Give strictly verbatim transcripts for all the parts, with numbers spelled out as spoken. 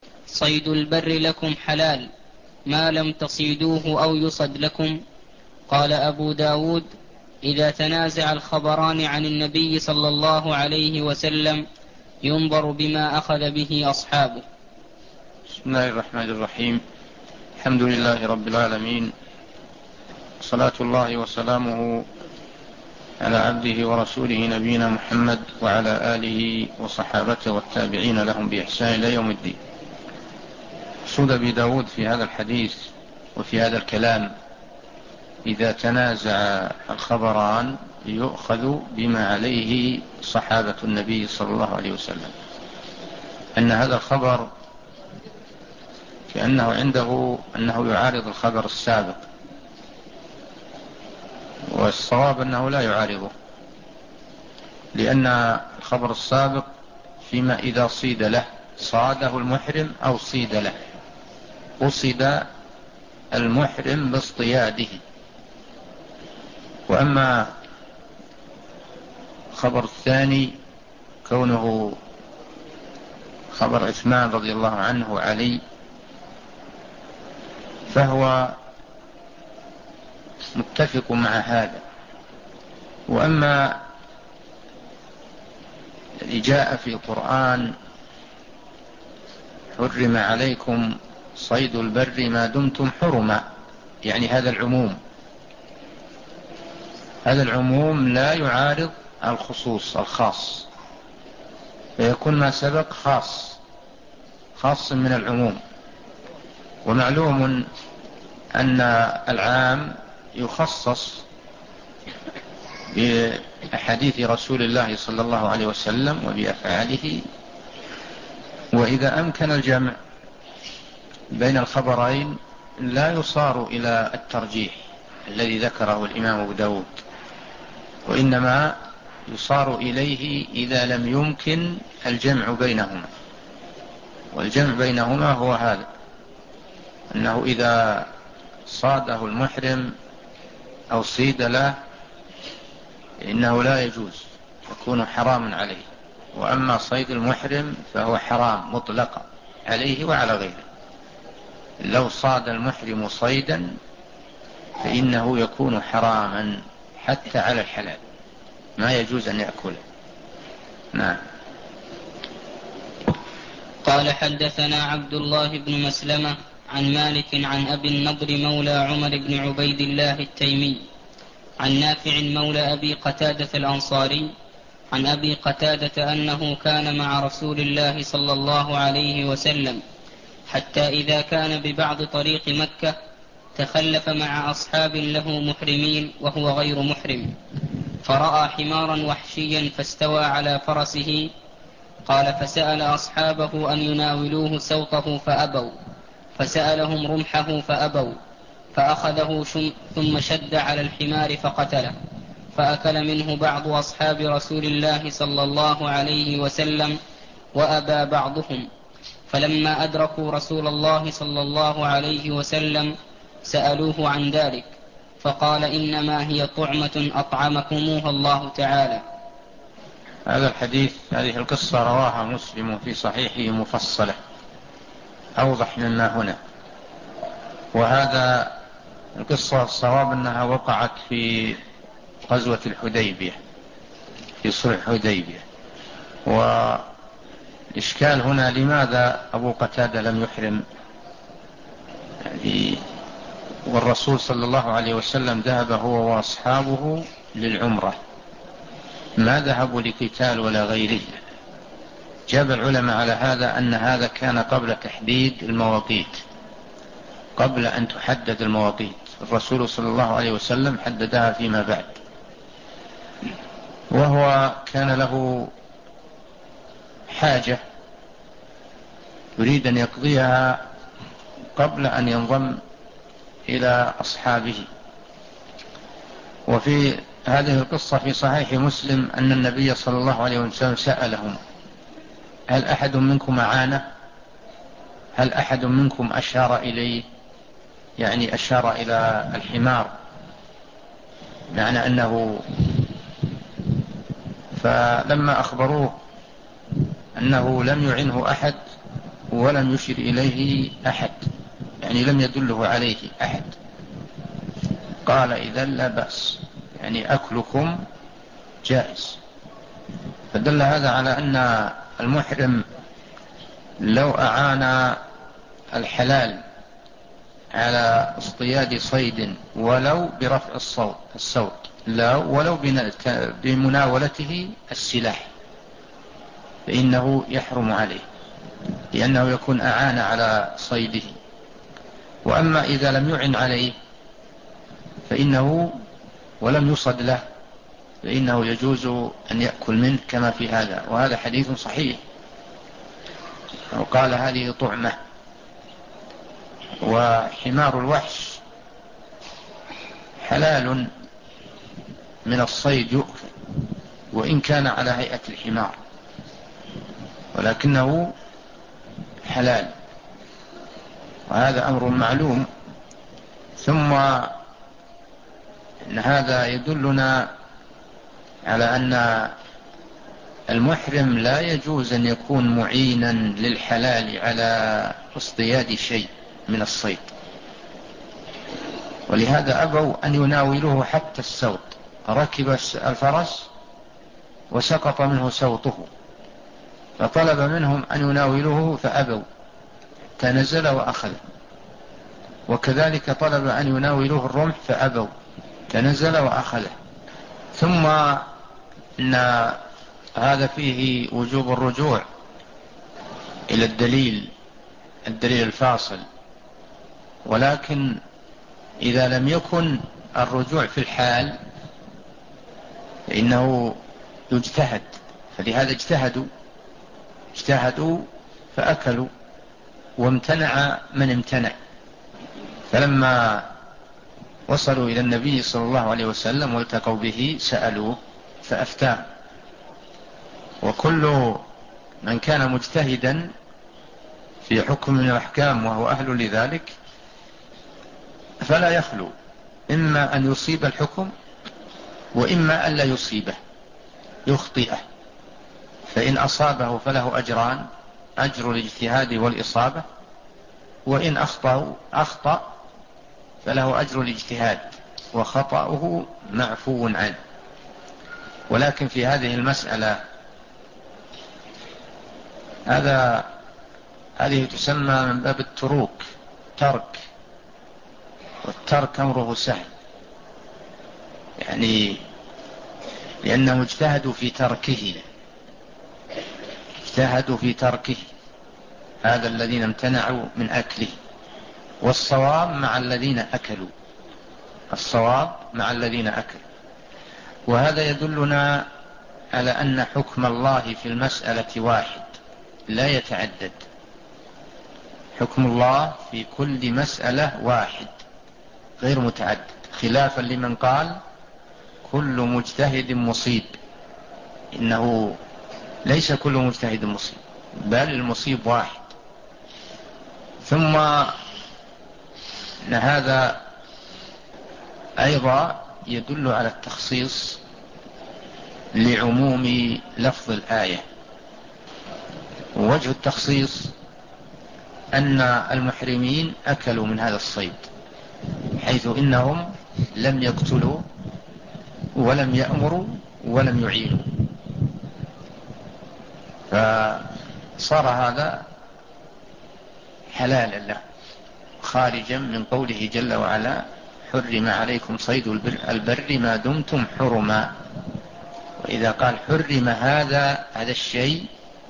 صيد البر لكم حلال ما لم تصيدوه أو يصد لكم. قال أبو داود إذا تنازع الخبران عن النبي صلى الله عليه وسلم ينظر بما أخذ به أصحابه. بسم الله الرحمن الرحيم. الحمد لله رب العالمين، صلاة الله وسلامه على عبده ورسوله نبينا محمد وعلى آله وصحابته والتابعين لهم بإحسان إلى يوم الدين. مقصود أبي داود في هذا الحديث وفي هذا الكلام إذا تنازع الخبران يؤخذ بما عليه صحابة النبي صلى الله عليه وسلم، أن هذا الخبر كأنه عنده أنه يعارض الخبر السابق، والصواب أنه لا يعارضه، لأن الخبر السابق فيما إذا صيد له صاده المحرم أو صيد له، قصد المحرم باصطياده. وأما الخبر الثاني كونه خبر عثمان رضي الله عنه وعلي فهو متفق مع هذا. وأما الذي جاء في القرآن حرم عليكم صيد البر ما دمتم حرما، يعني هذا العموم، هذا العموم لا يعارض الخصوص الخاص، فيكون ما سبق خاص خاص من العموم. ومعلوم أن العام يخصص بأحاديث رسول الله صلى الله عليه وسلم وبأفعاله. وإذا أمكن الجمع بين الخبرين لا يصار إلى الترجيح الذي ذكره الإمام أبو داود، وإنما يصار إليه إذا لم يمكن الجمع بينهما. والجمع بينهما هو هذا، أنه إذا صاده المحرم أو صيد له إنه لا يجوز، يكون حراما عليه. وأما صيد المحرم فهو حرام مطلقا عليه وعلى غيره. لو صاد المحرم صيدا فإنه يكون حراما حتى على الحلال، ما يجوز أن يأكله. نعم. قال حدثنا عبد الله بن مسلمة عن مالك عن أبي النضر مولى عمر بن عبيد الله التيمي عن نافع مولى أبي قتادة الأنصاري عن أبي قتادة أنه كان مع رسول الله صلى الله عليه وسلم حتى إذا كان ببعض طريق مكة تخلف مع أصحاب له محرمين وهو غير محرم، فرأى حمارا وحشيا فاستوى على فرسه. قال فسأل أصحابه أن يناولوه سوطه فأبوا، فسألهم رمحه فأبوا، فأخذه ثم شد على الحمار فقتله، فأكل منه بعض أصحاب رسول الله صلى الله عليه وسلم وأبى بعضهم. فلما أدركوا رسول الله صلى الله عليه وسلم سألوه عن ذلك، فقال إنما هي طعمة أطعمكموها الله تعالى. هذا الحديث، هذه القصة رواها مسلم في صحيحه مفصلة أوضح مما هنا. وهذا القصة الصواب أنها وقعت في غزوة الحديبية، في صلح الحديبية. والإشكال هنا لماذا أبو قتادة لم يحرم؟ يعني والرسول صلى الله عليه وسلم ذهب هو وأصحابه للعمرة، ما ذهبوا لقتال ولا غيره. جاب العلماء على هذا أن هذا كان قبل تحديد المواقيت، قبل أن تحدد المواقيت. الرسول صلى الله عليه وسلم حددها فيما بعد، وهو كان له حاجة يريد أن يقضيها قبل أن ينضم إلى أصحابه. وفي هذه القصة في صحيح مسلم أن النبي صلى الله عليه وسلم سألهم هل أحد منكم معانا؟ هل أحد منكم أشار إليه؟ يعني أشار إلى الحمار، معنى أنه، فلما أخبروه أنه لم يعنه أحد ولم يشر إليه أحد، يعني لم يدله عليه أحد، قال إذا لا بأس، يعني أكلكم جائز. فدل هذا على أن المحرم لو أعان الحلال على اصطياد صيد ولو برفع الصوت الصوت لا ولو بمناولته السلاح فإنه يحرم عليه، لأنه يكون أعان على صيده. وأما إذا لم يعن عليه فإنه ولم يصد له فإنه يجوز أن يأكل منه كما في هذا، وهذا حديث صحيح. وقال هذه طعمة. وحمار الوحش حلال من الصيد يؤكل وإن كان على هيئة الحمار، ولكنه حلال، وهذا أمر معلوم. ثم إن هذا يدلنا على أن المحرم لا يجوز أن يكون معينا للحلال على اصطياد شيء من الصيد، ولهذا أبوا أن يناولوه حتى السوط. ركب الفرس وسقط منه سوطه فطلب منهم أن يناولوه فأبوا، تنزل وأخذ. وكذلك طلب أن يناولوه الرمح فأبوا، تنزل وأخذه. ثم إن هذا فيه وجوب الرجوع إلى الدليل الدليل الفاصل، ولكن إذا لم يكن الرجوع في الحال فإنه يجتهد. فلهذا اجتهدوا اجتهدوا فأكلوا، وامتنع من امتنع. فلما وصلوا إلى النبي صلى الله عليه وسلم والتقوا به سألوه فأفتاه. وكل من كان مجتهدا في حكم من الأحكام وهو أهل لذلك فلا يخلو إما أن يصيب الحكم وإما أن لا يصيبه، يخطئه. فإن أصابه فله أجران: أجر الاجتهاد والإصابة، وإن أخطأ أخطأ فله أجر الاجتهاد وخطأه معفو عنه. ولكن في هذه المسألة هذا هذه تسمى من باب التروك، ترك، والترك أمره سهل، يعني لأنهم اجتهدوا في تركه اجتهدوا في تركه هذا الذين امتنعوا من أكله. والصواب مع الذين أكلوا الصواب مع الذين أكلوا. وهذا يدلنا على أن حكم الله في المسألة واحد لا يتعدد. حكم الله في كل مسألة واحد غير متعدد، خلافا لمن قال كل مجتهد مصيب. إنه ليس كل مجتهد مصيب، بل المصيب واحد. ثم أن هذا أيضا يدل على التخصيص لعموم لفظ الآية. ووجه التخصيص أن المحرمين أكلوا من هذا الصيد، حيث إنهم لم يقتلوا ولم يأمروا ولم يعينوا، فصار هذا حلالا له، خارجا من قوله جل وعلا: حرم عليكم صيد البر ما دمتم حرما. وإذا قال حرم هذا هذا الشيء،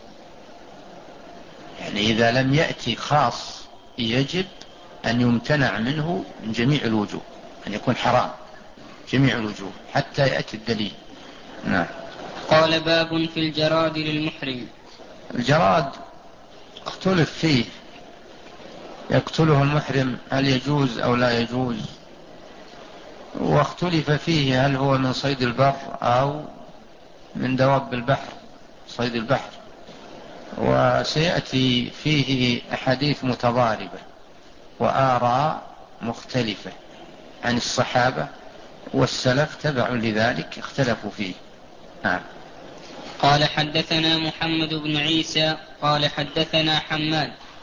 يعني إذا لم يأتي خاص يجب أن يمتنع منه من جميع الوجوه، أن يكون حرام جميع الوجوه حتى يأتي الدليل. نعم. قال: باب في الجراد للمحرم. الجراد اختلف فيه، يقتله المحرم هل يجوز أو لا يجوز، واختلف فيه هل هو من صيد البر أو من دواب البحر، صيد البحر. وسيأتي فيه أحاديث متضاربة وآراء مختلفة عن الصحابة والسلف تبع لذلك اختلفوا فيه. نعم. قال: حدثنا محمد بن عيسى قال حدثنا حماد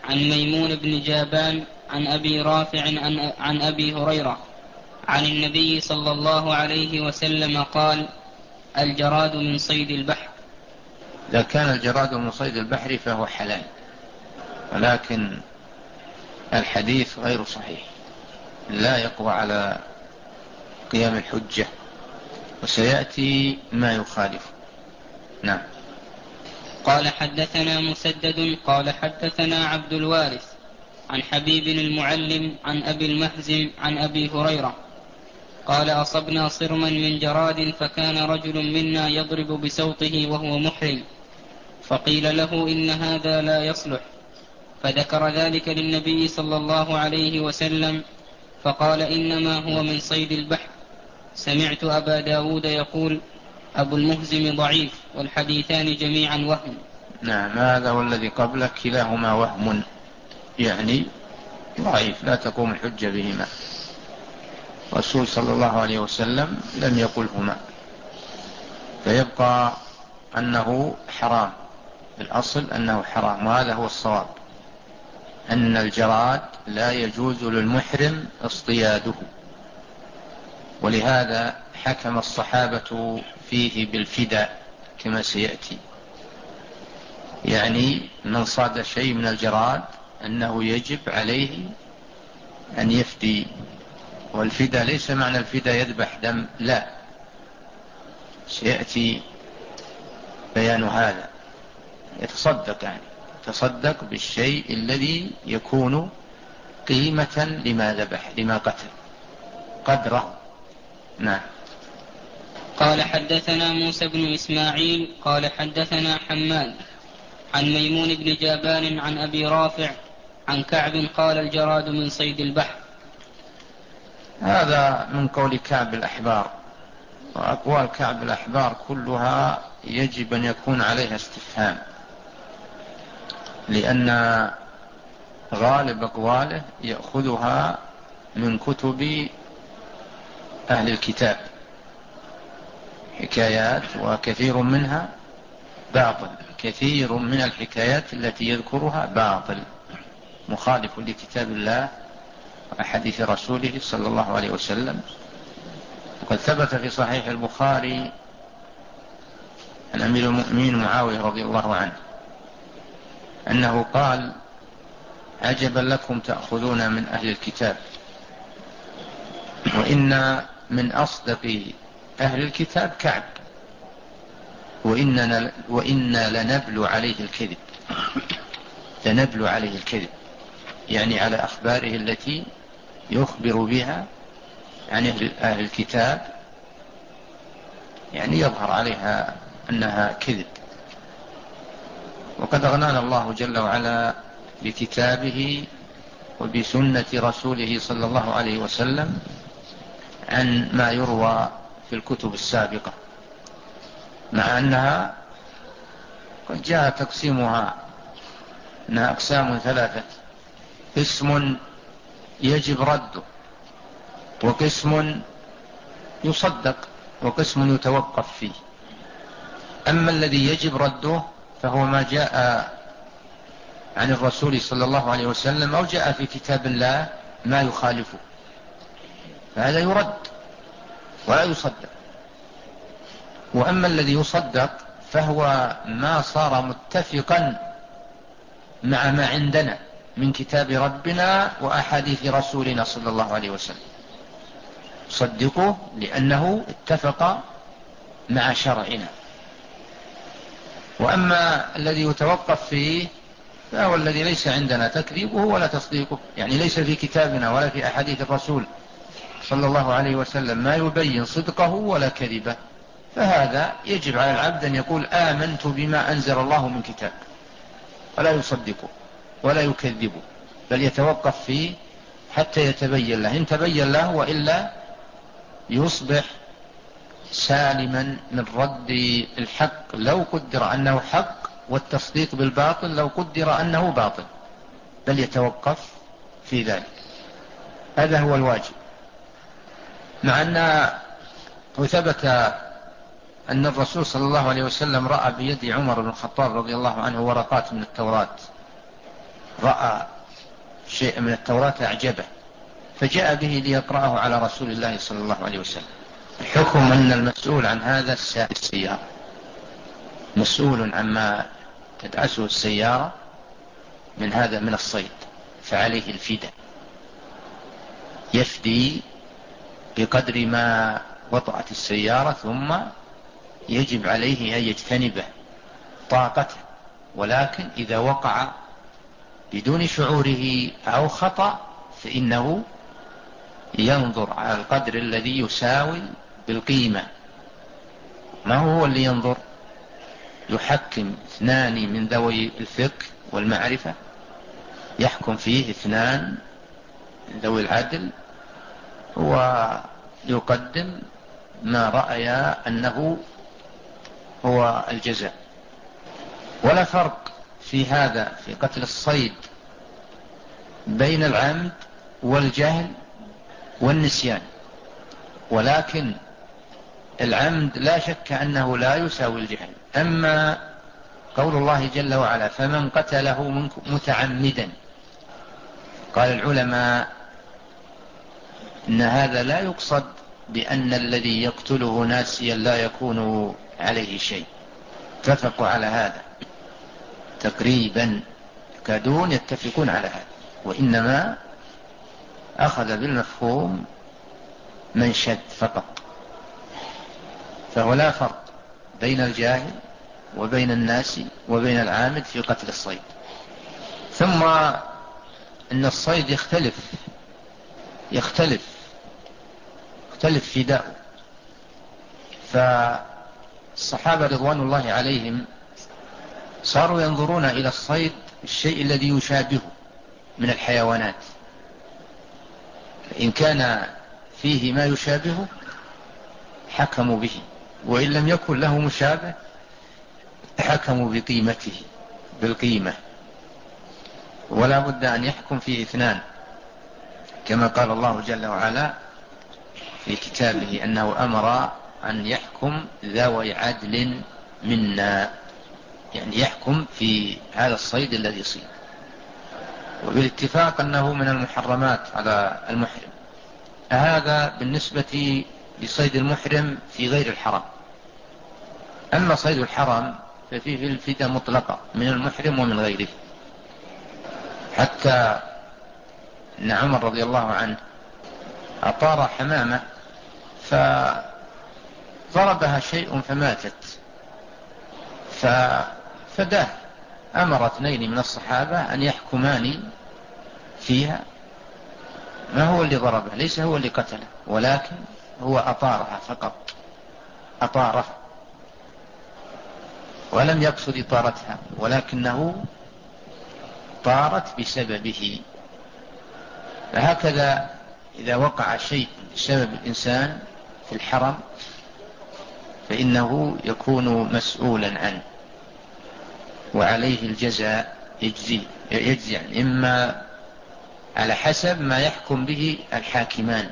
عن ميمون بن جابان عن أبي رافع عن, عن أبي هريرة عن النبي صلى الله عليه وسلم قال: الجراد من صيد البحر. إذا كان الجراد من صيد البحر فهو حلال، ولكن الحديث غير صحيح، لا يقوى على قيام الحجة، وسيأتي ما يخالف. نعم. قال: حدثنا مسدد قال حدثنا عبد الوارث عن حبيب المعلم عن أبي المهزم عن أبي هريرة قال: أصبنا صرما من جراد، فكان رجل منا يضرب بسوطه وهو محرم، فقيل له: إن هذا لا يصلح، فذكر ذلك للنبي صلى الله عليه وسلم، فقال: إنما هو من صيد البحر. سمعت أبا داود يقول: أبو المهزم ضعيف، والحديثان جميعا وهم. نعم، هذا هو الذي قبله، كلاهما وهم، يعني ضعيف، لا تقوم الحجة بهما. الرسول صلى الله عليه وسلم لم يقلهما، فيبقى أنه حرام، الأصل أنه حرام، وهذا هو الصواب، أن الجراد لا يجوز للمحرم اصطياده، ولهذا حكم الصحابة فيه بالفداء كما سيأتي، يعني من صاد شيء من الجراد أنه يجب عليه أن يفدي. والفداء ليس معنى الفداء يذبح دم، لا، سيأتي بيان هذا، يتصدق، يعني يتصدق بالشيء الذي يكون قيمة لما ذبح، لما قتل، قدره. نعم. قال: حدثنا موسى بن إسماعيل قال حدثنا حماد عن ميمون بن جابان عن أبي رافع عن كعب قال: الجراد من صيد البحر. هذا من قول كعب الأحبار، وأقوال كعب الأحبار كلها يجب أن يكون عليها استفهام، لأن غالب أقواله يأخذها من كتب أهل الكتاب، حكايات، وكثير منها باطل، كثير من الحكايات التي يذكرها باطل، مخالف لكتاب الله وحديث رسوله صلى الله عليه وسلم. وقد ثبت في صحيح البخاري عن أمير المؤمنين معاوية رضي الله عنه أنه قال: عجبا لكم تأخذون من أهل الكتاب، وإن من أصدق أهل الكتاب كعب، وإننا, وإنا لنبلو عليه الكذب، لنبلو عليه الكذب، يعني على أخباره التي يخبر بها عن أهل الكتاب، يعني يظهر عليها أنها كذب. وقد أغنانا الله جل وعلا بكتابه وبسنة رسوله صلى الله عليه وسلم عن ما يروى في الكتب السابقة، مع أنها قد جاء تقسيمها أنها أقسام ثلاثة: قسم يجب رده، وقسم يصدق، وقسم يتوقف فيه. أما الذي يجب رده فهو ما جاء عن الرسول صلى الله عليه وسلم أو جاء في كتاب الله ما يخالفه، فهذا يرد ولا يصدق. وأما الذي يصدق فهو ما صار متفقا مع ما عندنا من كتاب ربنا وأحاديث رسولنا صلى الله عليه وسلم، صدقه لأنه اتفق مع شرعنا. وأما الذي يتوقف فيه فهو الذي ليس عندنا تكذيبه ولا تصديقه، يعني ليس في كتابنا ولا في أحاديث الرسول صلى الله عليه وسلم ما يبين صدقه ولا كذبه، فهذا يجب على العبد أن يقول: آمنت بما أنزل الله من كتاب، ولا يصدقه ولا يكذبه، بل يتوقف فيه حتى يتبين له، إن تبين له، وإلا يصبح سالما من رد الحق لو قدر أنه حق، والتصديق بالباطل لو قدر أنه باطل، بل يتوقف في ذلك. هذا هو الواجب. مع أن وثبت أن الرسول صلى الله عليه وسلم رأى بيد عمر بن الخطاب رضي الله عنه ورقات من التوراة، رأى شيء من التوراة أعجبه فجاء به ليقرأه على رسول الله صلى الله عليه وسلم. الحكم أن المسؤول عن هذا السيارة مسؤول عما تدعسه السيارة من هذا من الصيد، فعليه الفداء، يفدي بقدر ما وطأت السيارة، ثم يجب عليه أن يجتنبه طاقته. ولكن إذا وقع بدون شعوره أو خطأ فإنه ينظر على القدر الذي يساوي بالقيمة. ما هو اللي ينظر؟ يحكم اثنان من ذوي الفقه والمعرفة، يحكم فيه اثنان من ذوي العدل، ويقدم ما رأي أنه هو الجزاء. ولا فرق في هذا في قتل الصيد بين العمد والجهل والنسيان، ولكن العمد لا شك أنه لا يساوي الجهل. أما قول الله جل وعلا فمن قتله متعمدا، قال العلماء إن هذا لا يقصد بأن الذي يقتله ناسيا لا يكون عليه شيء، اتفقوا على هذا تقريبا، يكادون يتفقون على هذا، وإنما أخذ بالمفهوم من شد فقط. فهو لا فرق بين الجاهل وبين الناس وبين العامد في قتل الصيد. ثم إن الصيد يختلف يختلف يختلف فداؤه. فالصحابة رضوان الله عليهم صاروا ينظرون إلى الصيد الشيء الذي يشابهه من الحيوانات، إن كان فيه ما يشابهه حكموا به، وإن لم يكن له مشابه حكموا بقيمته بالقيمة. ولا بد أن يحكم فيه اثنان، كما قال الله جل وعلا في كتابه أنه أمر أن يحكم ذوي عدل منا، يعني يحكم في هذا الصيد الذي صيد. وبالاتفاق أنه من المحرمات على المحرم. هذا بالنسبة لصيد المحرم في غير الحرم. أما صيد الحرم ففيه الفداء مطلقة من المحرم ومن غيره، حتى أن عمر رضي الله عنه أطار حمامة فضربها شيء فماتت ففداه. أمر اثنين من الصحابة أن يحكمان فيها، ما هو اللي ضربه، ليس هو اللي قتله، ولكن هو أطارها فقط، أطارها ولم يقصد إطارتها، ولكنه طارت بسببه. فهكذا إذا وقع شيء بسبب الإنسان في الحرم فإنه يكون مسؤولا عنه وعليه الجزاء يجزي, يجزي يعني إما على حسب ما يحكم به الحاكمان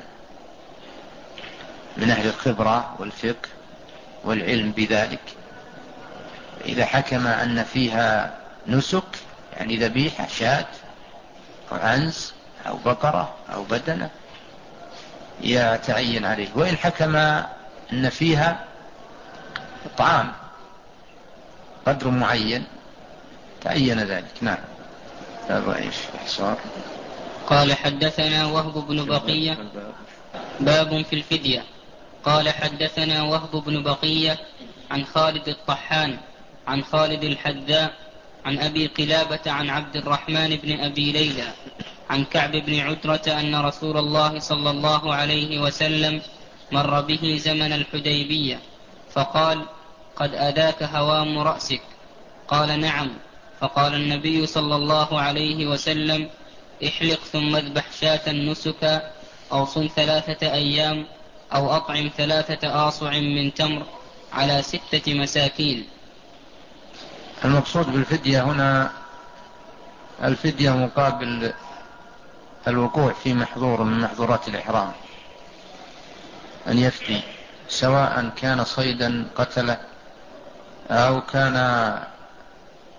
من أهل الخبرة والفقه والعلم بذلك. إذا حكم أن فيها نسك يعني ذبيحة شاة أو عنز أو بقرة أو بدنة يتعين عليه، وإن حكم أن فيها طعام قدر معين تعين ذلك. نعم. هذا إيش إحصار. قال حدثنا وهب بن بقية باب في الفدية. قال حدثنا وهب بن بقية عن خالد الطحان عن خالد الحذاء عن أبي قلابة عن عبد الرحمن بن أبي ليلى عن كعب بن عجرة أن رسول الله صلى الله عليه وسلم مر به زمن الحديبية فقال قد أداك هوام رأسك؟ قال نعم. فقال النبي صلى الله عليه وسلم احلق ثم اذبح شاة نسكا أو صم ثلاثة أيام أو أطعم ثلاثة آصع من تمر على ستة مساكين. المقصود بالفدية هنا الفدية مقابل الوقوع في محظور من محظورات الإحرام، أن يفدي سواء كان صيدا قتله أو كان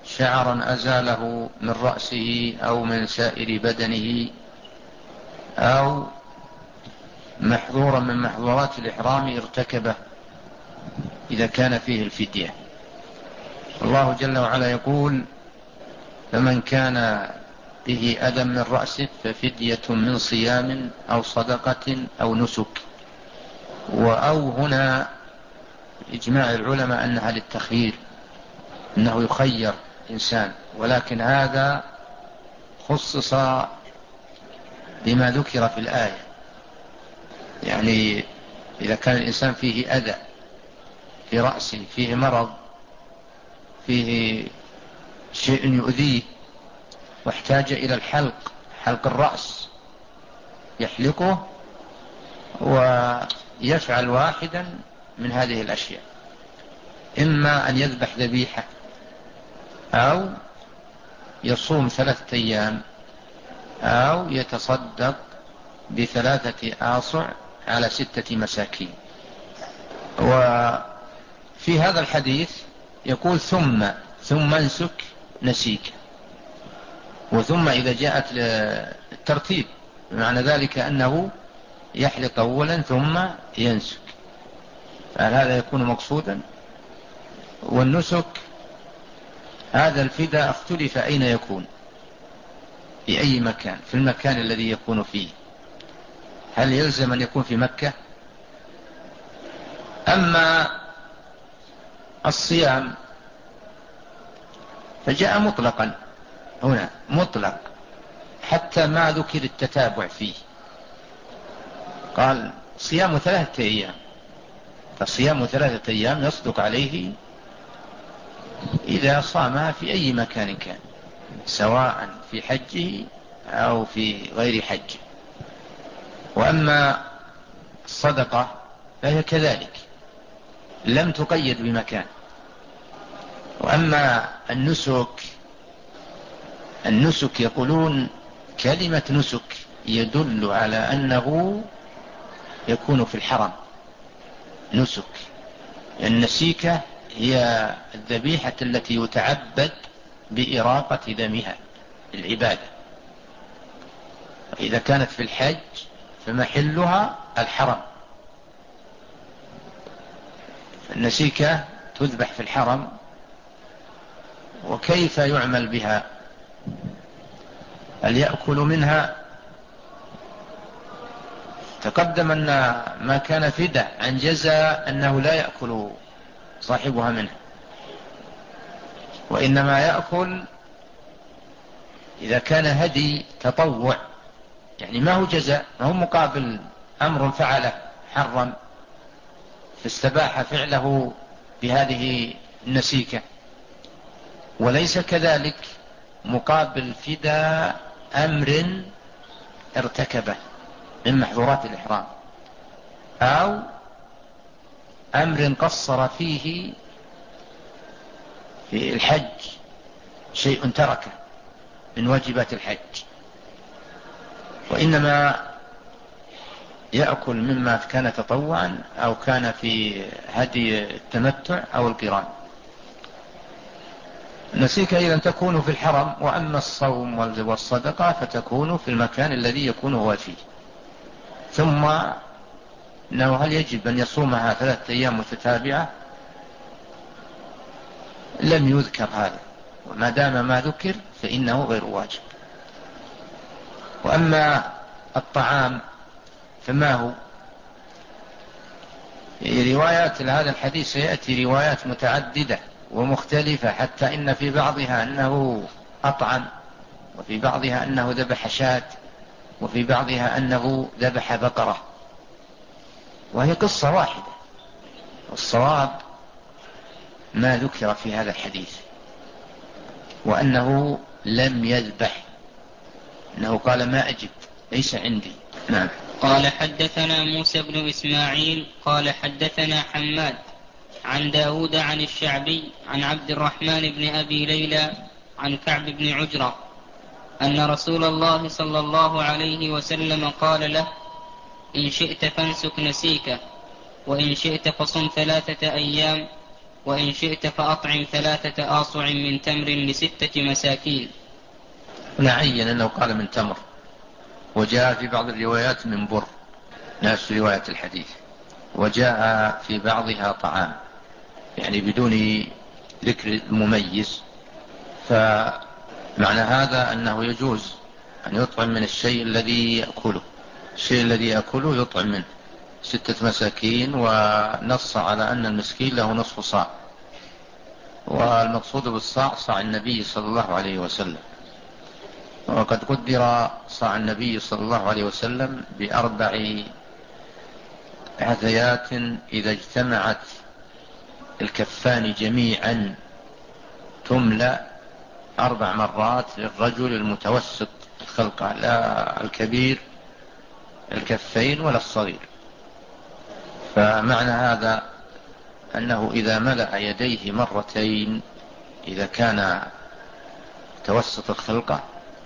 شعرا أزاله من رأسه أو من سائر بدنه أو محظورا من محظورات الإحرام ارتكبه إذا كان فيه الفدية. الله جل وعلا يقول: فمن كان به أذى من رأسه ففدية من صيام أو صدقة أو نسك. وأو هنا إجماع العلماء أنها للتخيير، أنه يخير إنسان، ولكن هذا خصص بما ذكر في الآية. يعني إذا كان الإنسان فيه أذى في رأسه، فيه مرض، فيه شيء يؤذيه واحتاج إلى الحلق، حلق الرأس، يحلقه ويفعل واحدا من هذه الأشياء: إما أن يذبح ذبيحة، أو يصوم ثلاثة أيام، أو يتصدق بثلاثة آصع على ستة مساكين. وفي هذا الحديث يقول: ثم ثم انسك نسيك. وثم إذا جاءت للترتيب بمعنى ذلك أنه يحلق أولا ثم ينسك، فهل هذا يكون مقصودا؟ والنسك هذا الفداء اختلف أين يكون، في أي مكان، في المكان الذي يكون فيه، هل يلزم أن يكون في مكة؟ أما الصيام فجاء مطلقا، هنا مطلق حتى ما ذكر التتابع فيه، قال صيام ثلاثة أيام، فصيام ثلاثة أيام يصدق عليه إذا صامها في أي مكان كان، سواء في حجه أو في غير حجه. وأما الصدقة فهي كذلك، لم تقيد بمكان. وأما النسك، النسك يقولون كلمة نسك يدل على أنه يكون في الحرم. نسك النسيكة هي الذبيحة التي يتعبد بإراقة دمها العبادة. إذا كانت في الحج فمحلها الحرم. النسيكة تذبح في الحرم. وكيف يعمل بها؟ هل يأكل منها؟ تقدم أن ما كان فدى عن جزاء أنه لا يأكل صاحبها منها، وإنما يأكل إذا كان هدي تطوع، يعني ما هو جزاء، ما هو مقابل أمر فعله حرم فاستباح فعله بهذه النسيكة، وليس كذلك مقابل فدى أمر ارتكبه من محظورات الإحرام، أو أمر قصر فيه في الحج، شيء تركه من واجبات الحج، وإنما يأكل مما كان تطوعا أو كان في هدي التمتع أو القران. النسيكة إذا تكون في الحرم. وأما الصوم والصدقة فتكون في المكان الذي يكون هو فيه. ثم إنه هل يجب أن يصومها ثلاثة أيام متتابعة؟ لم يذكر هذا، وما دام ما ذكر فإنه غير واجب. وأما الطعام فما هو؟ روايات هذا الحديث سيأتي روايات متعددة ومختلفة، حتى إن في بعضها أنه أطعم، وفي بعضها أنه ذبح شاة، وفي بعضها أنه ذبح بقرة، وهي قصة واحدة. والصواب ما ذكر في هذا الحديث، وأنه لم يذبح، أنه قال ما أجب، ليس عندي. نعم. قال حدثنا موسى بن إسماعيل قال حدثنا حماد عن داود عن الشعبي عن عبد الرحمن بن أبي ليلى عن كعب بن عجرة أن رسول الله صلى الله عليه وسلم قال له: إن شئت فانسك نسيك، وإن شئت فصم ثلاثة أيام، وإن شئت فأطعم ثلاثة آصع من تمر لستة مساكين. نعين أنه قال من تمر، وجاء في بعض الروايات من بر، نفس رواية الحديث، وجاء في بعضها طعام، يعني بدون ذكر مميز. فمعنى هذا أنه يجوز أن يطعم من الشيء الذي يأكله، الشيء الذي يأكله يطعم منه ستة مساكين، ونص على أن المسكين له نصف صاع، والمقصود بالصاع صاع النبي صلى الله عليه وسلم. وقد قدر صاع النبي صلى الله عليه وسلم بأربع عثيات إذا اجتمعت الكفان جميعا تملأ أربع مرات للرجل المتوسط الخلقة، لا الكبير الكفين ولا الصغير. فمعنى هذا أنه إذا ملأ يديه مرتين، إذا كان متوسط الخلقة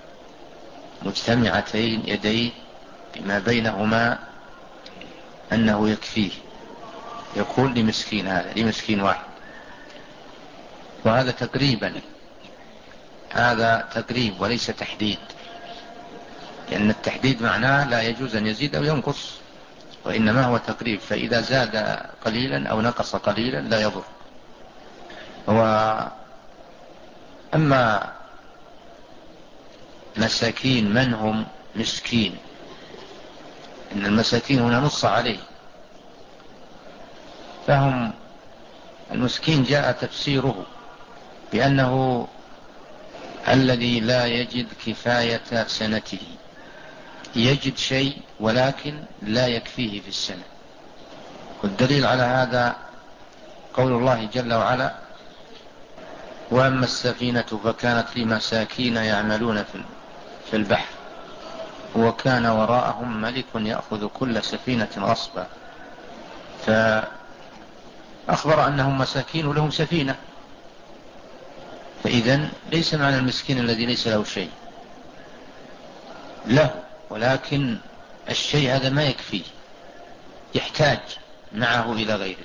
مجتمعتين يديه بما بينهما، أنه يكفيه، يكون لمسكين، هذا لمسكين واحد. وهذا تقريبا، هذا تقريب وليس تحديد، لأن التحديد معناه لا يجوز أن يزيد أو ينقص، وإنما هو تقريب، فإذا زاد قليلا أو نقص قليلا لا يضر. وأما مساكين من هم مسكين، إن المساكين هنا نص عليه، فهم المسكين جاء تفسيره بأنه الذي لا يجد كفاية سنته، يجد شيء ولكن لا يكفيه في السنة. والدليل على هذا قول الله جل وعلا: وأما السفينة فكانت لمساكين يعملون في البحر وكان وراءهم ملك يأخذ كل سفينة غصبا. فأخبر أنهم مساكين ولهم سفينة، فإذن ليس معنى المسكين الذي ليس له شيء، له ولكن الشيء هذا ما يكفيه، يحتاج معه إلى غيره.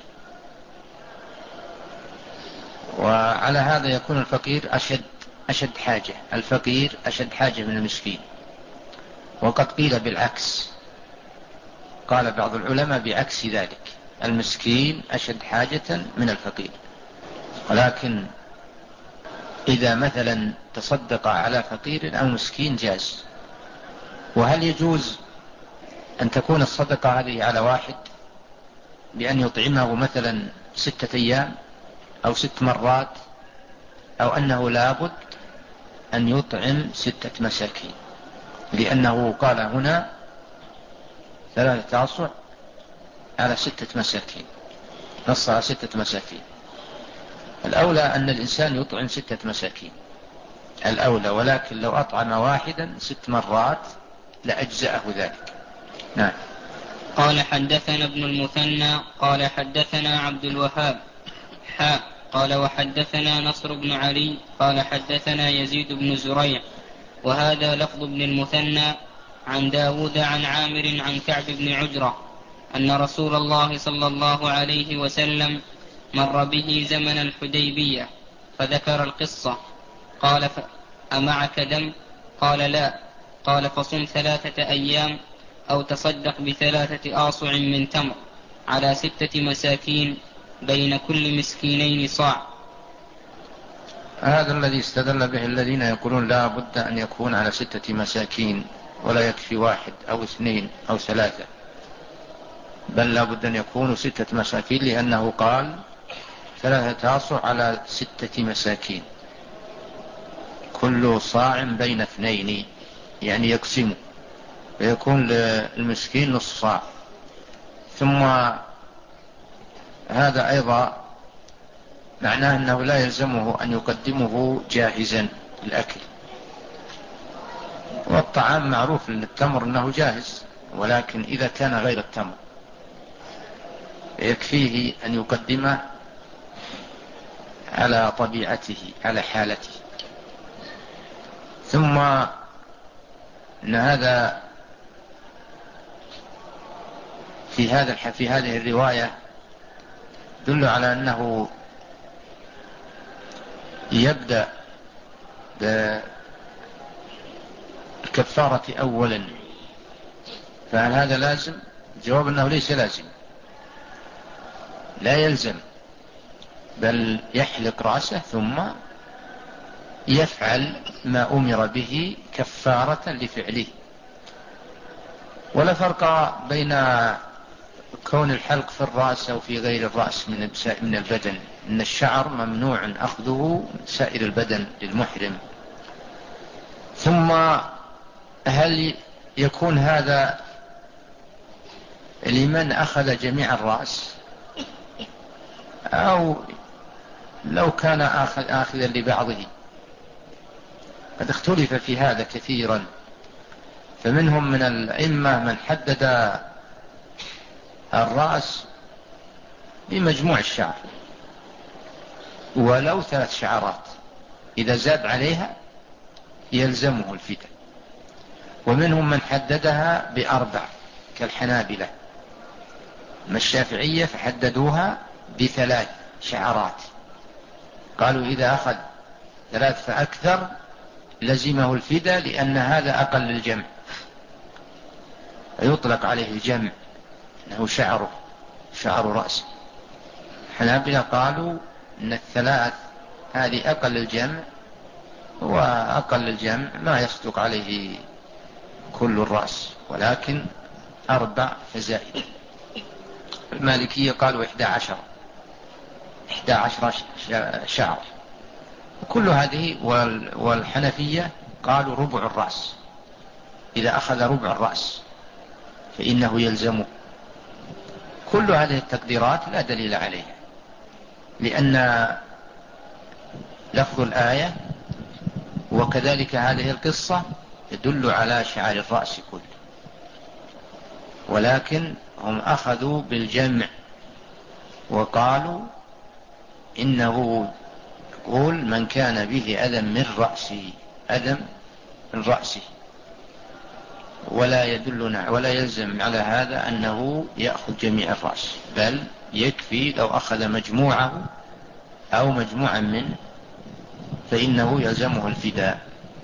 وعلى هذا يكون الفقير أشد أشد حاجة، الفقير أشد حاجة من المسكين. وقد قيل بالعكس، قال بعض العلماء بعكس ذلك، المسكين أشد حاجة من الفقير. ولكن إذا مثلا تصدق على فقير أو مسكين جاز. وهل يجوز أن تكون الصدقة هذه على واحد بأن يطعمه مثلا ستة أيام أو ست مرات، أو أنه لابد أن يطعم ستة مساكين؟ لأنه قال هنا ثلاثة أصع على ستة مساكين، نص على ستة مساكين. الأولى أن الإنسان يطعم ستة مساكين الأولى، ولكن لو أطعم واحدا ست مرات لأجزأه ذلك. نعم. قال حدثنا ابن المثنى قال حدثنا عبد الوهاب حاء قال وحدثنا نصر بن علي قال حدثنا يزيد بن زريع وهذا لفظ ابن المثنى عن داود عن عامر عن كعب بن عجرة أن رسول الله صلى الله عليه وسلم مر به زمن الحديبية فذكر القصة. قال أمعك دم؟ قال لا. قال فصم ثلاثة أيام أو تصدق بثلاثة آصع من تمر على ستة مساكين بين كل مسكينين صاع. هذا الذي استدل به الذين يقولون لا بد أن يكون على ستة مساكين ولا يكفي واحد أو اثنين أو ثلاثة، بل لا بد أن يكونوا ستة مساكين، لأنه قال ثلاثة آصع على ستة مساكين، كل صاع بين اثنين، يعني يقسم ويكون للمسكين نصف صاع. ثم هذا أيضا معناه أنه لا يلزمه أن يقدمه جاهزا للأكل، والطعام معروف للتمر أنه جاهز، ولكن إذا كان غير التمر يكفيه أن يقدمه على طبيعته على حالته. ثم أن هذا في هذا في هذه الرواية يدل على أنه يبدأ بالكفارة أولا، فهل هذا لازم؟ الجواب أنه ليس لازم، لا يلزم، بل يحلق رأسه ثم يفعل ما أمر به كفارة لفعله. ولا فرق بين كون الحلق في الرأس أو في غير الرأس من البدن، إن الشعر ممنوع أخذه من سائر البدن للمحرم. ثم هل يكون هذا لمن أخذ جميع الرأس، أو لو كان آخذا لبعضه؟ قد اختلف في هذا كثيرا، فمنهم من الأئمة من حدد الرأس بمجموع الشعر ولو ثلاث شعرات، إذا زاد عليها يلزمه الفداء. ومنهم من حددها بأربع كالحنابلة، أما الشافعية فحددوها بثلاث شعرات، قالوا إذا أخذ ثلاث فأكثر لزمه الفداء، لأن هذا أقل الجمع، يطلق عليه الجمع أنه شعره شعر رأسه. الحنابلة قالوا أن الثلاث هذه أقل الجمع، وأقل الجمع ما يصدق عليه كل الرأس، ولكن أربع فزائد. المالكية قالوا إحدى عشر إحدى عشر شعر كل هذه. والحنفية قالوا ربع الرأس، إذا أخذ ربع الرأس فإنه يلزمه. كل هذه التقديرات لا دليل عليها، لأن لفظ الآية وكذلك هذه القصة يدل على شعار الرأس كله، ولكن هم أخذوا بالجمع وقالوا إنه يقول من كان به أذى من رأسه، أذى من رأسه، ولا يدلنا ولا يلزم على هذا أنه يأخذ جميع الرأس، بل يكفي لو أخذ مجموعه أو مجموعا منه فإنه يلزمه الفداء،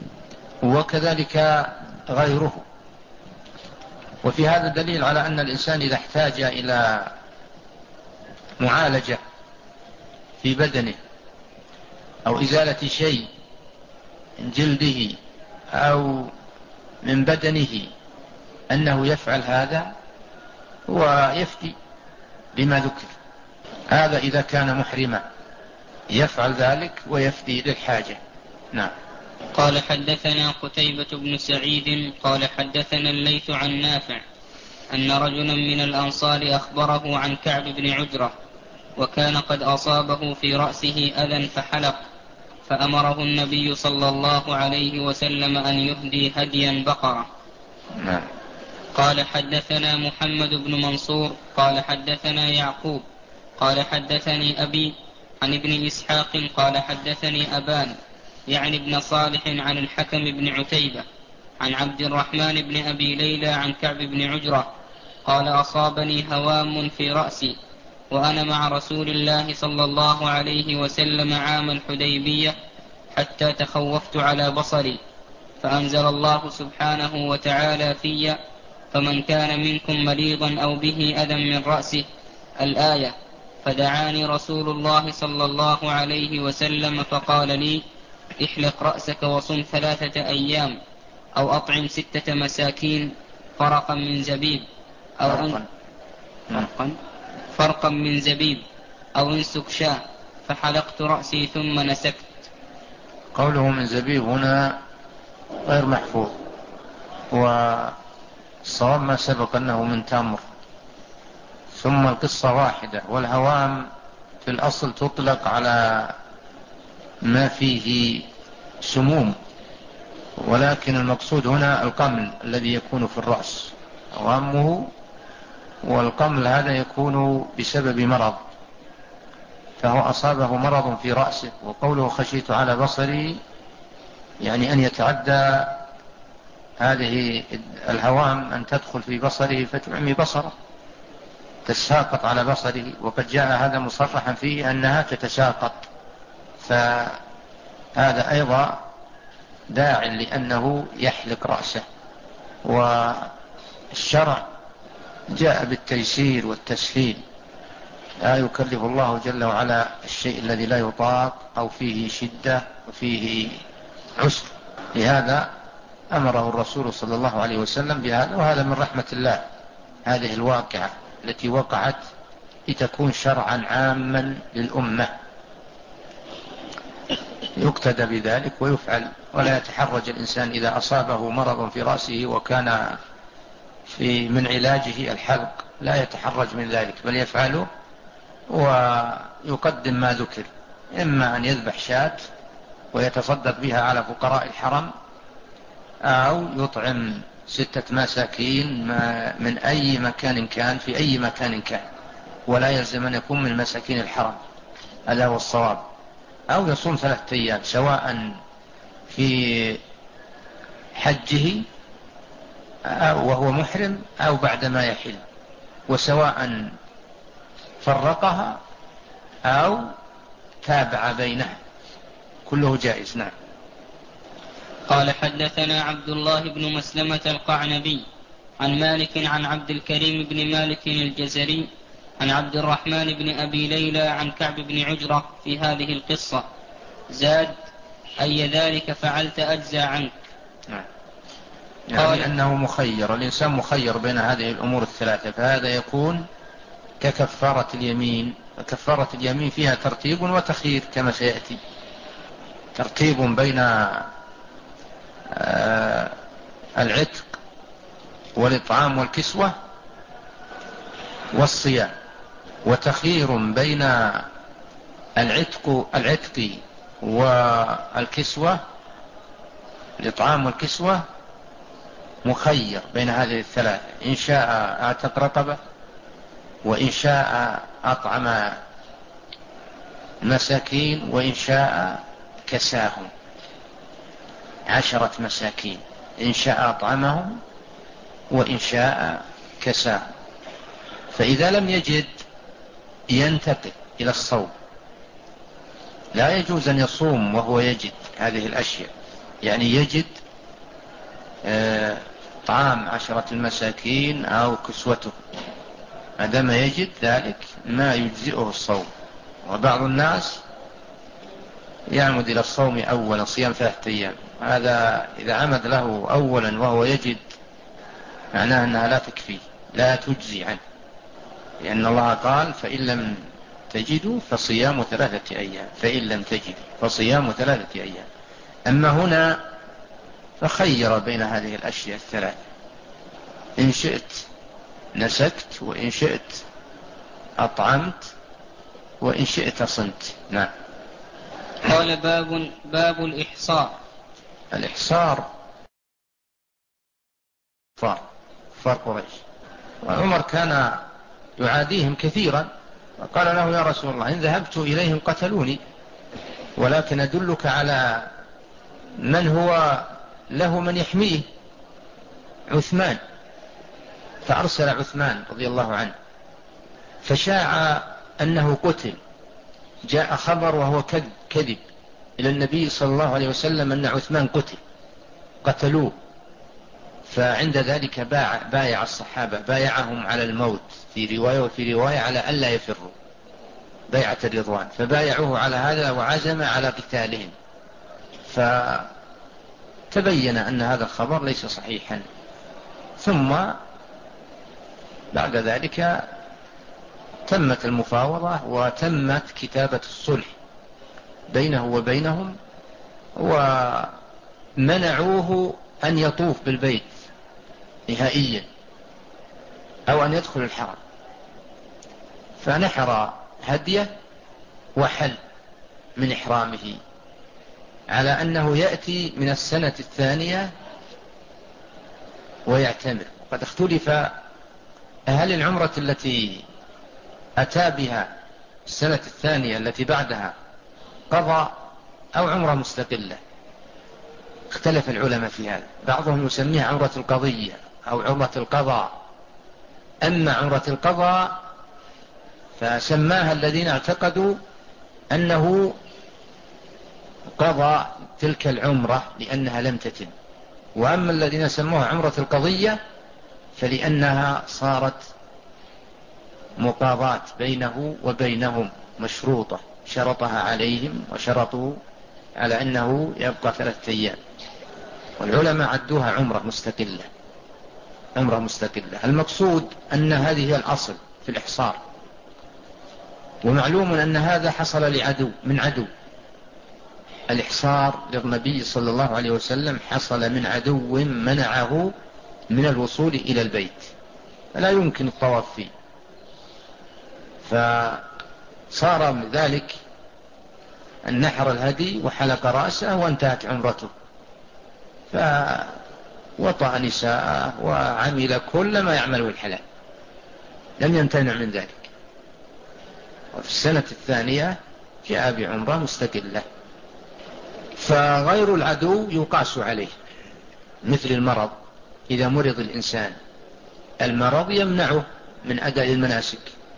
وكذلك غيره. وفي هذا دليل على أن الإنسان إذا احتاج إلى معالجة في بدنه أو إزالة شيء من جلده أو من بدنه أنه يفعل هذا ويفتي بما ذكر. هذا إذا كان محرما يفعل ذلك ويفتي للحاجة. نعم. قال حدثنا قتيبة بن سعيد قال حدثنا الليث عن نافع أن رجلا من الأنصار أخبره عن كعب بن عجرة، وكان قد أصابه في رأسه أذى فحلق، فأمره النبي صلى الله عليه وسلم أن يهدي هديا بقرة. نعم. قال حدثنا محمد بن منصور قال حدثنا يعقوب قال حدثني أبي عن ابن إسحاق قال حدثني أبان يعني ابن صالح عن الحكم بن عتيبة عن عبد الرحمن بن أبي ليلى عن كعب بن عجرة قال أصابني هوام في رأسي وأنا مع رسول الله صلى الله عليه وسلم عام الحديبية حتى تخوفت على بصري، فأنزل الله سبحانه وتعالى في فمن كان منكم مريضا أو به أذى من رأسه الآية، فدعاني رسول الله صلى الله عليه وسلم فقال لي احلق رأسك وصم ثلاثة أيام أو أطعم ستة مساكين فرقا من زبيب أو فرقا, فرقا, فرقا من زبيب أو انسك شاة، فحلقت رأسي ثم نسكت. قوله من زبيب هنا غير محفوظ، والصواب ما سبق أنه من تمر، ثم القصة واحدة. والهوام في الأصل تطلق على ما فيه سموم، ولكن المقصود هنا القمل الذي يكون في الرأس هوامه، والقمل هذا يكون بسبب مرض، فهو أصابه مرض في رأسه. وقوله خشيت على بصري يعني أن يتعدى هذه الهوام أن تدخل في بصره فتعمي بصره، تتساقط على بصره، وقد جاء هذا مصرحا فيه أنها تتساقط هذا أيضا داع لأنه يحلق رأسه. والشرع جاء بالتيسير والتسهيل، لا يكلف الله جل وعلا الشيء الذي لا يطاق أو فيه شدة وفيه عسر، لهذا أمره الرسول صلى الله عليه وسلم بهذا. وهذا من رحمة الله، هذه الواقعة التي وقعت لتكون شرعا عاما للأمة يقتدى بذلك ويفعل، ولا يتحرج الإنسان إذا أصابه مرض في رأسه وكان في من علاجه الحلق، لا يتحرج من ذلك بل يفعله ويقدم ما ذكر، إما أن يذبح شاة ويتصدق بها على فقراء الحرم، أو يطعم ستة مساكين من أي مكان كان في أي مكان كان، ولا يلزم أن يكون من مساكين الحرم، هذا هو الصواب. أو يصوم ثلاثة أيام سواء في حجه أو وهو محرم أو بعدما يحل، وسواء فرقها أو تابع بينها، كله جائز. نعم. قال حدثنا عبد الله بن مسلمة القعنبي عن مالك عن عبد الكريم بن مالك الجزري عن عبد الرحمن بن أبي ليلى عن كعب بن عجرة في هذه القصة، زاد: أي ذلك فعلت أجزى عنك. نعم. يعني قال أنه مخير، الإنسان مخير بين هذه الأمور الثلاثة، فهذا يكون ككفارة اليمين. وكفارة اليمين فيها ترتيب وتخيير كما سيأتي، ترتيب بين العتق والإطعام والكسوة والصيام، وتخيير بين العتق العتق والكسوة، الإطعام والكسوة مخير بين هذه الثلاثة، إن شاء أعتق رقبة، وإن شاء أطعم مساكين، وإن شاء كساهم عشرة مساكين، إن شاء أطعمهم وإن شاء كساهم. فإذا لم يجد ينتقل إلى الصوم، لا يجوز أن يصوم وهو يجد هذه الأشياء، يعني يجد طعام عشرة المساكين أو كسوته، عندما يجد ذلك ما يجزئه الصوم. وبعض الناس يعمد إلى الصوم أولا، صيام ثلاثة أيام، هذا إذا عمد له أولا وهو يجد معناه أنها لا تكفي، لا تجزي عنه، لأن الله قال: فإن لم تجدوا فصيام ثلاثة أيام، فإن لم تجدوا فصيام ثلاثة أيام. أما هنا فخير بين هذه الأشياء الثلاثة، إن شئت نسكت، وإن شئت أطعمت، وإن شئت صمت. نعم. قال: باب, باب الإحصار. الإحصار فار فار قريش، وعمر كان يعاديهم كثيرا، وقال له: يا رسول الله، إن ذهبت إليهم قتلوني، ولكن أدلك على من هو له من يحميه، عثمان. فأرسل عثمان رضي الله عنه، فشاع أنه قتل، جاء خبر وهو كذب إلى النبي صلى الله عليه وسلم أن عثمان قتل، قتلوه. فعند ذلك باع بايع الصحابة، بايعهم على الموت في رواية، وفي رواية على ألا يفروا، بيعة الرضوان، فبايعوه على هذا وعزم على قتالهم. فتبين أن هذا الخبر ليس صحيحا، ثم بعد ذلك تمت المفاوضة وتمت كتابة الصلح بينه وبينهم، ومنعوه أن يطوف بالبيت نهائيا أو أن يدخل الحرم، فنحر هديه وحل من إحرامه على أنه يأتي من السنة الثانية ويعتمر. وقد اختلف هل العمرة التي أتى بها السنة الثانية التي بعدها قضى أو عمرة مستقلة، اختلف العلماء في هذا، بعضهم يسميها عمرة القضية أو عمرة القضاء. أما عمرة القضاء فسماها الذين اعتقدوا أنه قضى تلك العمرة لأنها لم تتم. وأما الذين سموها عمرة القضية فلأنها صارت مقاضاة بينه وبينهم مشروطة، شرطها عليهم وشرطوا على أنه يبقى ثلاثة أيام، والعلماء عدوها عمرة مستقلة، عمرة مستقلة. المقصود أن هذه هي الأصل في الإحصار، ومعلوم أن هذا حصل لعدو من عدو. الإحصار للنبي صلى الله عليه وسلم حصل من عدو منعه من الوصول إلى البيت، فلا يمكن الطواف فيه، فصار من ذلك أن نحر الهدي وحلق رأسه وانتهت عمرته، فوطأ نساءه وعمل كل ما يعمله الحلال، لم يمتنع من ذلك. وفي السنة الثانية جاء بعمرة مستقلة. فغير العدو يقاس عليه، مثل المرض، إذا مرض الإنسان المرض يمنعه من أداء المناسك،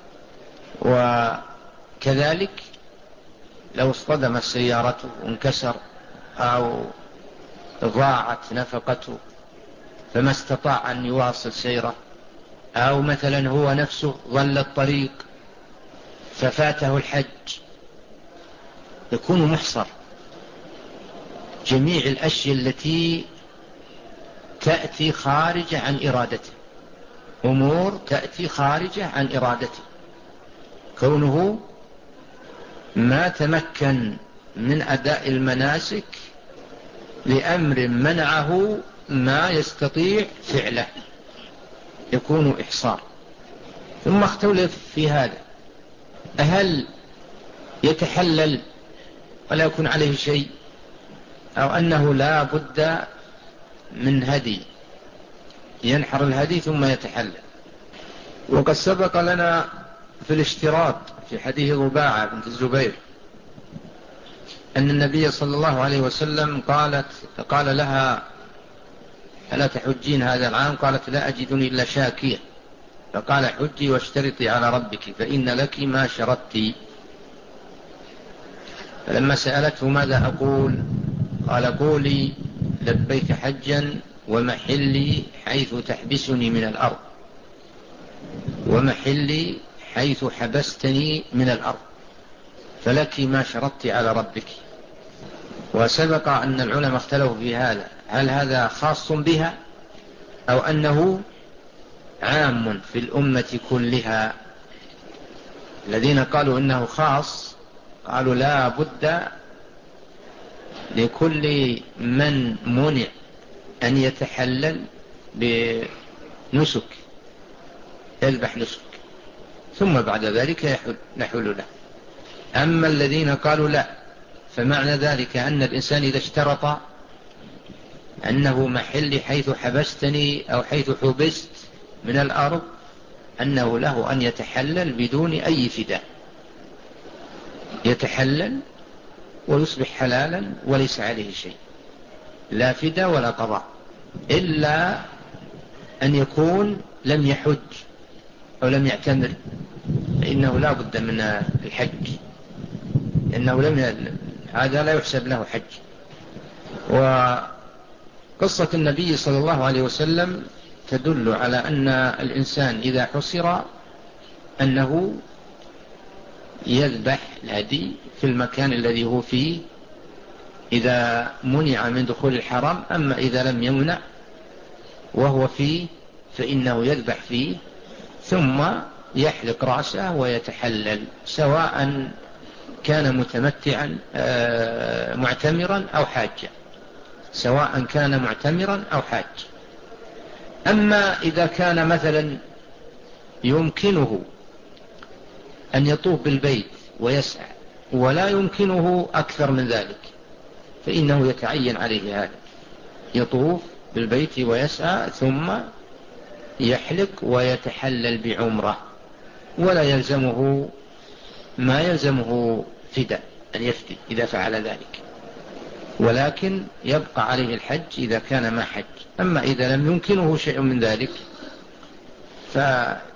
وكذلك لو اصطدمت سيارته وانكسر أو ضاعت نفقته فما استطاع أن يواصل سيره، أو مثلا هو نفسه ضل الطريق ففاته الحج، يكون محصر. جميع الأشياء التي تأتي خارجة عن إرادته، أمور تأتي خارجة عن إرادته، كونه ما تمكن من أداء المناسك لأمر منعه ما يستطيع فعله، يكون إحصار. ثم اختلف في هذا، هل يتحلل ولا يكون عليه شيء، أو أنه لا بد من هدي، ينحر الهدي ثم يتحلل. وقد سبق لنا في الاشتراط في حديث رباعة بنت الزبير أن النبي صلى الله عليه وسلم قالت قال لها ألا تحجين هذا العام؟ قالت لا أجدني إلا شاكية. فقال حجي واشترطي على ربك فإن لك ما شرطتي. فلما سألته ماذا أقول قال قولي لبيك حجا ومحلي حيث تحبسني من الأرض، ومحلي حيث حبستني من الأرض، فلك ما شرطت على ربك. وسبق أن العلماء اختلفوا في هذا، هل هذا خاص بها أو أنه عام في الأمة كلها. الذين قالوا إنه خاص قالوا لا بد لكل من منع أن يتحلل بنسك يذبح نسك ثم بعد ذلك يحل, يحل له. أما الذين قالوا لا، فمعنى ذلك أن الإنسان إذا اشترط أنه محل حيث حبستني أو حيث حبست من الأرض أنه له أن يتحلل بدون أي فداء، يتحلل ويصبح حلالا وليس عليه شيء، لا فداء ولا قضاء، إلا أن يكون لم يحج أو لم يعتمر، فإنه لا بد من الحج، لأنه لم ي... هذا لا يحسب له حج. وقصة النبي صلى الله عليه وسلم تدل على أن الإنسان إذا حصر أنه يذبح الهدي في المكان الذي هو فيه إذا منع من دخول الحرم. أما إذا لم يمنع وهو فيه فإنه يذبح فيه ثم يحلق رأسه ويتحلل، سواء كان متمتعا معتمرا أو حاجا، سواء كان معتمرا أو حاج. أما إذا كان مثلا يمكنه أن يطوف بالبيت ويسعى ولا يمكنه أكثر من ذلك فإنه يتعين عليه هذا، يطوف بالبيت ويسعى ثم يحلق ويتحلل بعمرة، ولا يلزمه ما يلزمه فداء أن يفدي إذا فعل ذلك، ولكن يبقى عليه الحج إذا كان ما حج. أما إذا لم يمكنه شيء من ذلك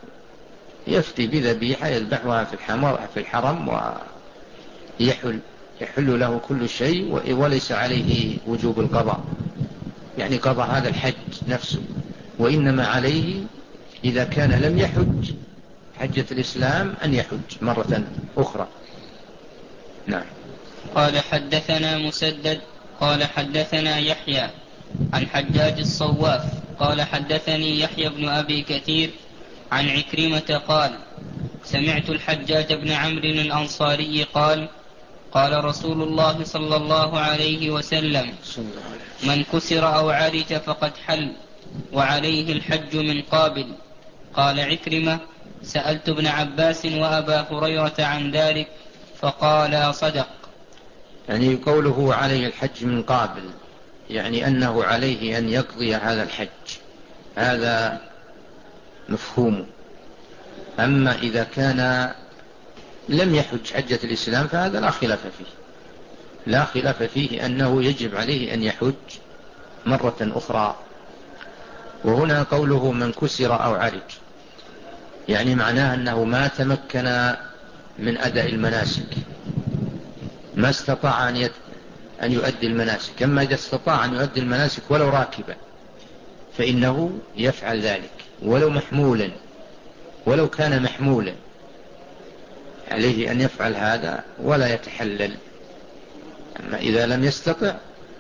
فيفدي بذبيحة يذبحها في الحرم ويحل يحل له كل شيء وليس عليه وجوب القضاء، يعني قضى هذا الحج نفسه، وإنما عليه إذا كان لم يحج حجة الإسلام أن يحج مرة أخرى. نعم. قال حدثنا مسدد قال حدثنا يحيى عن حجاج الصواف قال حدثني يحيى بن أبي كثير عن عكرمة قال سمعت الحجاج بن عمرو الأنصاري قال قال رسول الله صلى الله عليه وسلم من كسر أو عرج فقد حل وعليه الحج من قابل. قال عكرمة سألت ابن عباس وأبا هريرة عن ذلك فقال صدق. يعني قوله عليه الحج من قابل يعني أنه عليه أن يقضي هذا الحج، هذا مفهومه. أما إذا كان لم يحج حجة الإسلام فهذا لا خلاف فيه، لا خلاف فيه أنه يجب عليه أن يحج مرة أخرى. وهنا قوله من كسر أو عرج يعني معناه أنه ما تمكن من أداء المناسك، ما استطاع أن, أن يؤدي المناسك. أما إذا استطاع أن يؤدي المناسك ولو راكبا فإنه يفعل ذلك، ولو محمولا، ولو كان محمولا عليه أن يفعل هذا ولا يتحلل. أما إذا لم يستطع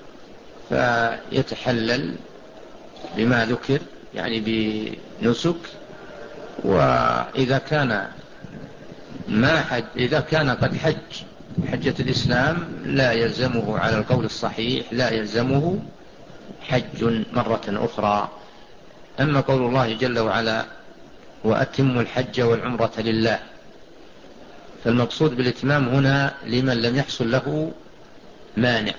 فيتحلل بما ذكر يعني بنسك. وإذا كان ما حج إذا كان قد حج حجة الإسلام لا يلزمه على القول الصحيح، لا يلزمه حج مرة أخرى. أما قول الله جل وعلا وأتم الحج والعمرة لله، فالمقصود بالإتمام هنا لمن لم يحصل له مانع.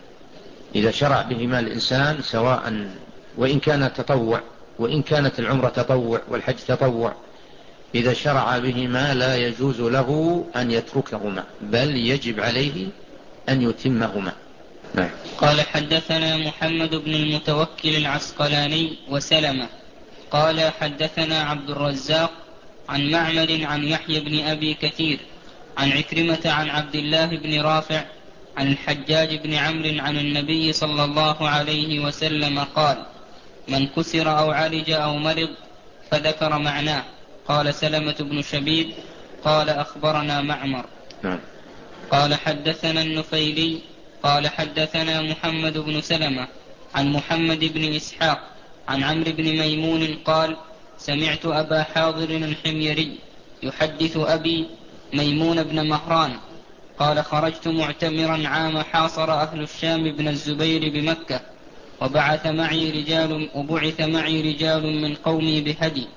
إذا شرع بهما الإنسان سواء وإن كان تطوع، وإن كانت العمرة تطوع والحج تطوع، إذا شرع بهما لا يجوز له أن يتركهما بل يجب عليه أن يتمهما. نعم. قال حدثنا محمد بن المتوكل العسقلاني وسلمة قال حدثنا عبد الرزاق عن معمر عن يحيى بن أبي كثير عن عكرمة عن عبد الله بن رافع عن الحجاج بن عمرو عن النبي صلى الله عليه وسلم قال من كسر أو عرج أو مرض، فذكر معناه. قال سلمة بن شبيب قال أخبرنا معمر. نعم. قال حدثنا النفيلي قال حدثنا محمد بن سلمة عن محمد بن إسحاق عن عمرو بن ميمون قال سمعت أبا حاضر الحميري يحدث أبي ميمون بن مهران قال خرجت معتمرا عام حاصر أهل الشام بن الزبير بمكة، وبعث معي رجال وبعث معي رجال من قومي بهدي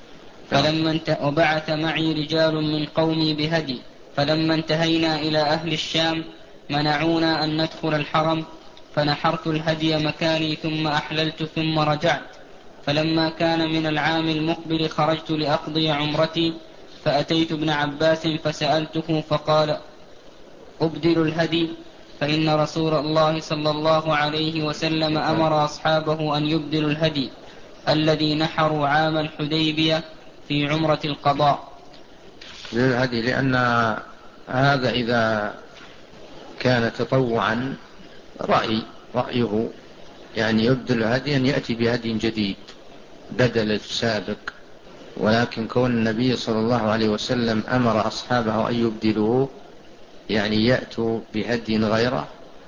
فلما انت... وبعث معي رجال من قومي بهدي فلما انتهينا إلى أهل الشام منعونا أن ندخل الحرم، فنحرت الهدي مكاني ثم أحللت ثم رجعت. فلما كان من العام المقبل خرجت لأقضي عمرتي، فأتيت ابن عباس فسألته فقال أبدل الهدي، فإن رسول الله صلى الله عليه وسلم أمر أصحابه أن يبدلوا الهدي الذي نحروا عام الحديبية في عمرة القضاء. الهدي لأن هذا إذا كان تطوعا رأي رأيه يعني يبدل هديا يأتي بهدي جديد بدل السابق، ولكن كون النبي صلى الله عليه وسلم أمر أصحابه أن يبدلوه يعني يأتوا بهدي غيره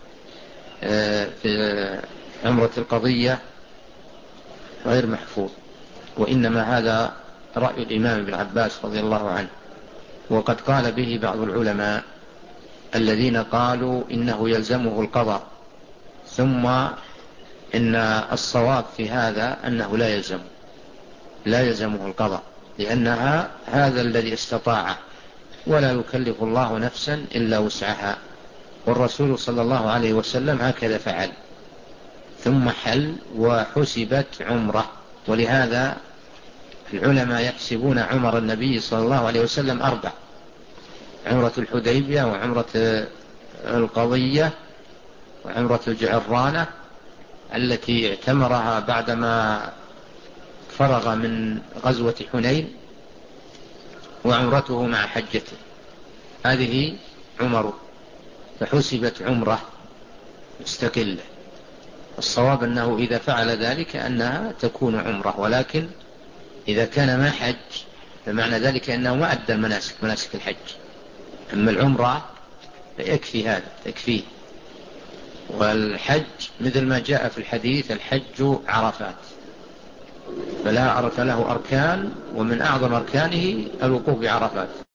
في عمرة القضية غير محفوظ. وإنما هذا رأي الإمام ابن عباس رضي الله عنه، وقد قال به بعض العلماء الذين قالوا إنه يلزمه القضاء، ثم إن الصواب في هذا أنه لا يلزم لا يلزمه القضاء، لأنها هذا الذي استطاع، ولا يكلف الله نفسا إلا وسعها. والرسول صلى الله عليه وسلم هكذا فعل ثم حل وحسبت عمره. ولهذا العلماء يحسبون عمر النبي صلى الله عليه وسلم أربع: عمرة الحديبية، وعمرة القضية، وعمرة الجعرانة التي اعتمرها بعدما فرغ من غزوة حنين، وعمرته مع حجته. هذه عمره. فحسبت عمرة مستقلة. الصواب أنه إذا فعل ذلك أنها تكون عمرة، ولكن إذا كان ما حج فمعنى ذلك أنه ما أدى المناسك مناسك الحج. أما العمرة فيكفي هذا تكفيه. والحج مثل ما جاء في الحديث الحج عرفات، فلا فله أركان، ومن أعظم أركانه الوقوف بعرفات.